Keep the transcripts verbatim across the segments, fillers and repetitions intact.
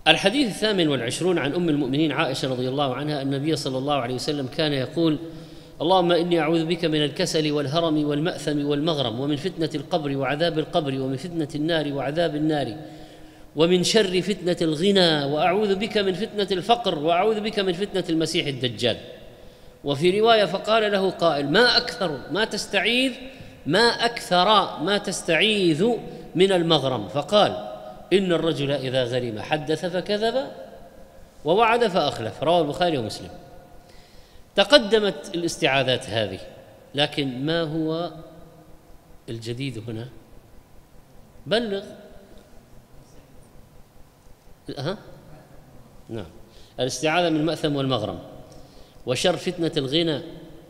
الحديث الثامن والعشرون عن أم المؤمنين عائشة رضي الله عنها أن النبي صلى الله عليه وسلم كان يقول: اللهم إني أعوذ بك من الكسل والهرم والمأثم والمغرم، ومن فتنة القبر وعذاب القبر، ومن فتنة النار وعذاب النار، ومن شر فتنة الغنى، وأعوذ بك من فتنة الفقر، وأعوذ بك من فتنة المسيح الدجال. وفي رواية: فقال له قائل: ما أكثر ما تستعيذ ما أكثر ما تستعيذ من المغرم؟ فقال: إن الرجل إذا غرم حدث فكذب ووعد فأخلف. رواه البخاري ومسلم. تقدمت الاستعاذات هذه، لكن ما هو الجديد هنا؟ بلغ. ها؟ نعم. الاستعاذة من المأثم والمغرم وشر فتنة الغنى.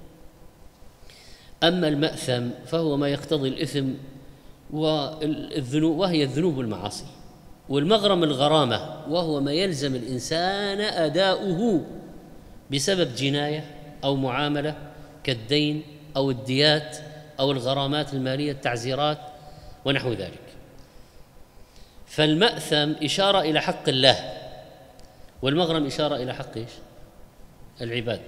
أما المأثم فهو ما يقتضي الإثم والذنوب، وهي الذنوب والمعاصي. والمغرم الغرامة، وهو ما يلزم الإنسان أداؤه بسبب جناية أو معاملة كالدين أو الديات أو الغرامات المالية، التعزيرات ونحو ذلك. فالمأثم إشارة إلى حق الله، والمغرم إشارة إلى حق إيش؟ العباد.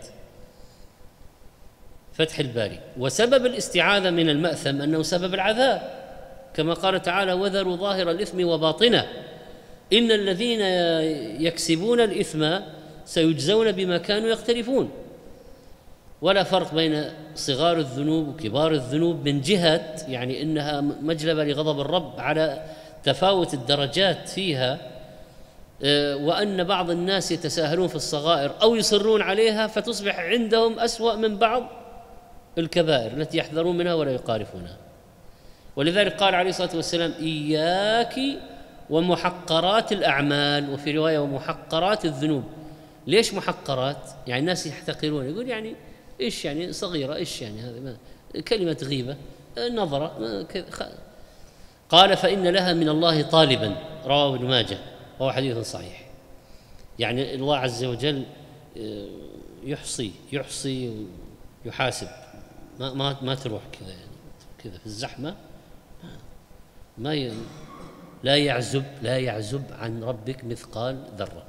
فتح الباري. وسبب الاستعاذة من المأثم أنه سبب العذاب، كما قال تعالى: وذروا ظاهر الإثم وباطنه إن الذين يكسبون الإثم سيجزون بما كانوا يقترفون. ولا فرق بين صغار الذنوب وكبار الذنوب من جهة يعني إنها مجلبة لغضب الرب على تفاوت الدرجات فيها، وأن بعض الناس يتساهلون في الصغائر أو يصرون عليها فتصبح عندهم أسوأ من بعض الكبائر التي يحذرون منها ولا يقارفونها. ولذلك قال عليه الصلاة والسلام: إياك ومحقرات الأعمال، وفي رواية: ومحقرات الذنوب. ليش محقرات؟ يعني الناس يحتقرون، يقول يعني إيش يعني صغيرة، إيش يعني هذا ما كلمة غيبة، نظرة ما قال: فإن لها من الله طالبا. رواه ابن ماجه وهو حديث صحيح. يعني الله عز وجل يحصي يحصي ويحاسب، ما ما ما تروح كذا يعني كذا في الزحمة، ما ي... لا يعزب لا يعزب عن ربك مثقال ذرة.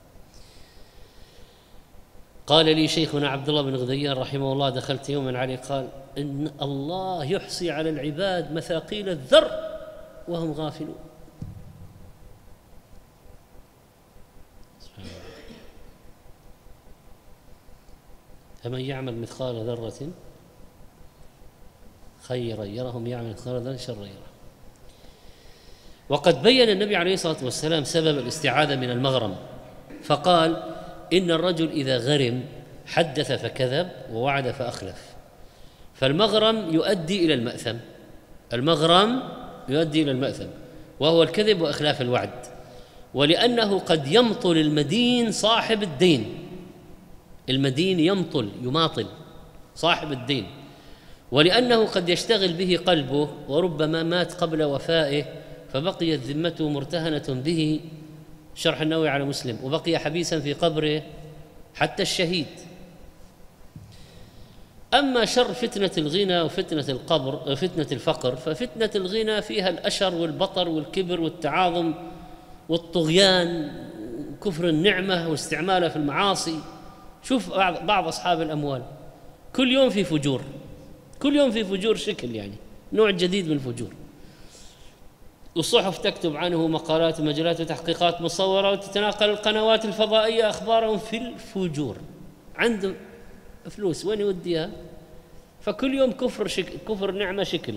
قال لي شيخنا عبد الله بن غديان رحمه الله: دخلت يوما عليه قال: إن الله يحصي على العباد مثاقيل الذر وهم غافلون. سبحان الله. فمن يعمل مثقال ذرة خيرا يره، من يعمل مثقال ذرة شرا يره. وقد بين النبي عليه الصلاة والسلام سبب الاستعاذة من المغرم، فقال: إن الرجل إذا غرم حدث فكذب ووعد فأخلف. فالمغرم يؤدي إلى المأثم، المغرم يؤدي إلى المأثم وهو الكذب وإخلاف الوعد. ولأنه قد يمطل المدين صاحب الدين، المدين يمطل يماطل صاحب الدين، ولأنه قد يشتغل به قلبه، وربما مات قبل وفائه فبقيت ذمته مرتهنة به، شرح النووي على مسلم، وبقي حبيسا في قبره حتى الشهيد. أما شر فتنة الغنى وفتنة القبر فتنة الفقر، ففتنة الغنى فيها الأشر والبطر والكبر والتعاظم والطغيان وكفر النعمة واستعمالها في المعاصي. شوف بعض أصحاب الأموال كل يوم في فجور، كل يوم في فجور شكل، يعني نوع جديد من الفجور. والصحف تكتب عنه مقالات ومجلات وتحقيقات مصورة، وتتناقل القنوات الفضائية أخبارهم في الفجور. عنده فلوس وين يوديها؟ فكل يوم كفر شكل، كفر نعمة شكل.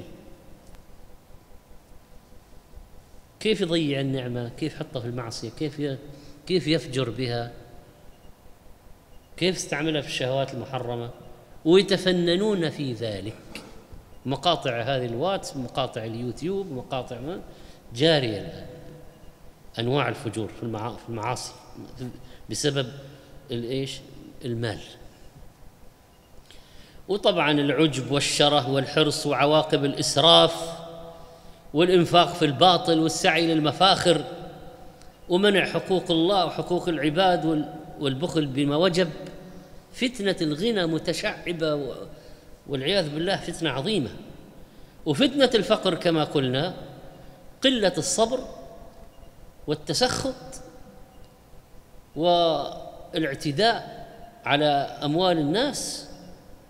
كيف يضيع النعمة؟ كيف يحطها في المعصية؟ كيف كيف يفجر بها؟ كيف يستعملها في الشهوات المحرمة؟ ويتفننون في ذلك. مقاطع هذه الواتس، مقاطع اليوتيوب، مقاطع جارية الآن، أنواع الفجور في المعاصي بسبب الإيش؟ المال. وطبعا العجب والشره والحرص وعواقب الإسراف والإنفاق في الباطل والسعي للمفاخر ومنع حقوق الله وحقوق العباد والبخل بما وجب. فتنة الغنى متشعبة والعياذ بالله، فتنة عظيمة. وفتنة الفقر كما قلنا قلة الصبر والتسخط والاعتداء على أموال الناس